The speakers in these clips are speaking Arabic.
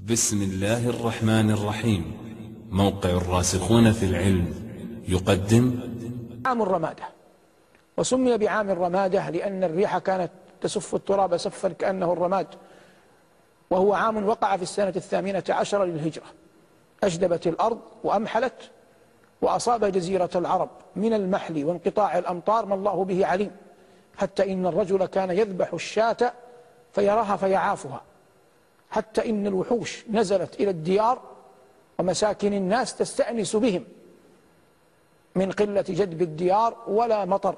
بسم الله الرحمن الرحيم. موقع الراسخون في العلم يقدم عام الرمادة، وسمي بعام الرمادة لأن الريح كانت تسف التراب سفا كأنه الرماد، وهو عام وقع في السنة 18 للهجرة. أجدبت الأرض وأمحلت، وأصاب جزيرة العرب من المحل وانقطاع الأمطار ما الله به عليم، حتى إن الرجل كان يذبح الشاة فيراها فيعافها، حتى إن الوحوش نزلت إلى الديار ومساكن الناس تستأنس بهم من قلة جدب الديار ولا مطر.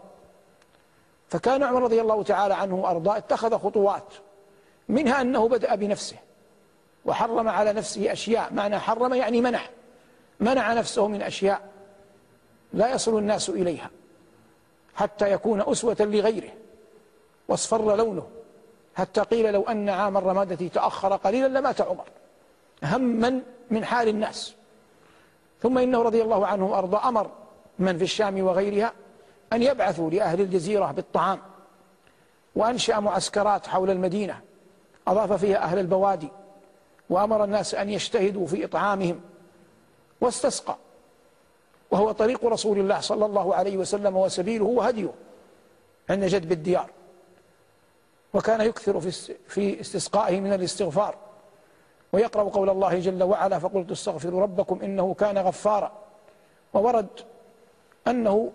فكان عمر رضي الله تعالى عنه وأرضاه اتخذ خطوات، منها أنه بدأ بنفسه وحرم على نفسه أشياء. معنى حرم يعني منع نفسه من أشياء لا يصل الناس إليها حتى يكون أسوة لغيره، واصفر لونه، حتى قيل لو أن عام الرمادة تأخر قليلا لمات عمر هما من حال الناس. ثم إنه رضي الله عنه وأرضاه أمر من في الشام وغيرها أن يبعثوا لأهل الجزيرة بالطعام، وأنشأ معسكرات حول المدينة أضاف فيها أهل البوادي، وأمر الناس أن يجتهدوا في إطعامهم، واستسقى، وهو طريق رسول الله صلى الله عليه وسلم وسبيله وهديه عند جدب الديار. وكان يكثر في استسقائه من الاستغفار، ويقرأ قول الله جل وعلا: فقلت استغفروا ربكم إنه كان غفارا. وورد أنه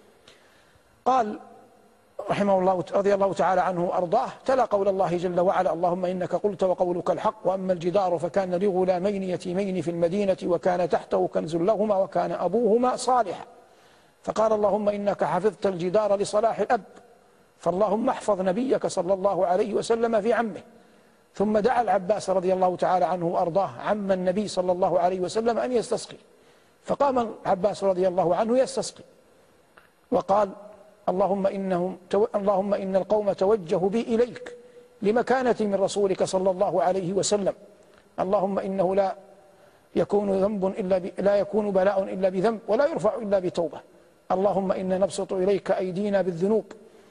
قال رحمه الله رضي الله تعالى عنه وأرضاه: تلا قول الله جل وعلا: اللهم إنك قلت وقولك الحق، وأما الجدار فكان لغلامين يتيمين في المدينة وكان تحته كنز لهما وكان أبوهما صالحا، فقال: اللهم إنك حفظت الجدار لصلاح الأب، فاللهم احفظ نبيك صلى الله عليه وسلم في عمه. ثم دعا العباس رضي الله تعالى عنه وأرضاه عم النبي صلى الله عليه وسلم أن يستسقي، فقام العباس رضي الله عنه يستسقي وقال: اللهم إن القوم توجهوا بي إليك لمكانتي من رسولك صلى الله عليه وسلم، اللهم إنه لا يكون بلاء إلا بذنب ولا يرفع إلا بتوبة، اللهم إنا نبسط إليك أيدينا بالذنوب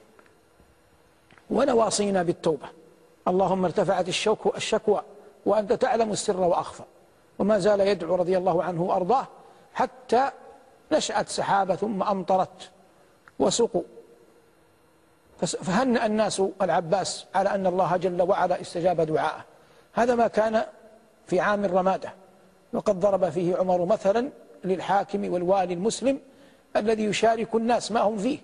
ونواصينا بالتوبة، اللهم ارتفعت الشكوى وأنت تعلم السر وأخفى. وما زال يدعو رضي الله عنه وأرضاه حتى نشأت سحابة ثم أمطرت وسقوا، فهنأ الناس العباس على أن الله جل وعلا استجاب دعاءه. هذا ما كان في عام الرمادة، وقد ضرب فيه عمر مثلا للحاكم والوالي المسلم الذي يشارك الناس ما هم فيه،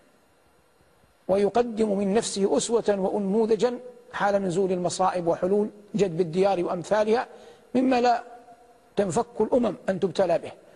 ويقدم من نفسه أسوة وأنموذجا حال نزول المصائب وحلول جدب الديار وأمثالها، مما لا تنفك الأمم أن تبتلى به.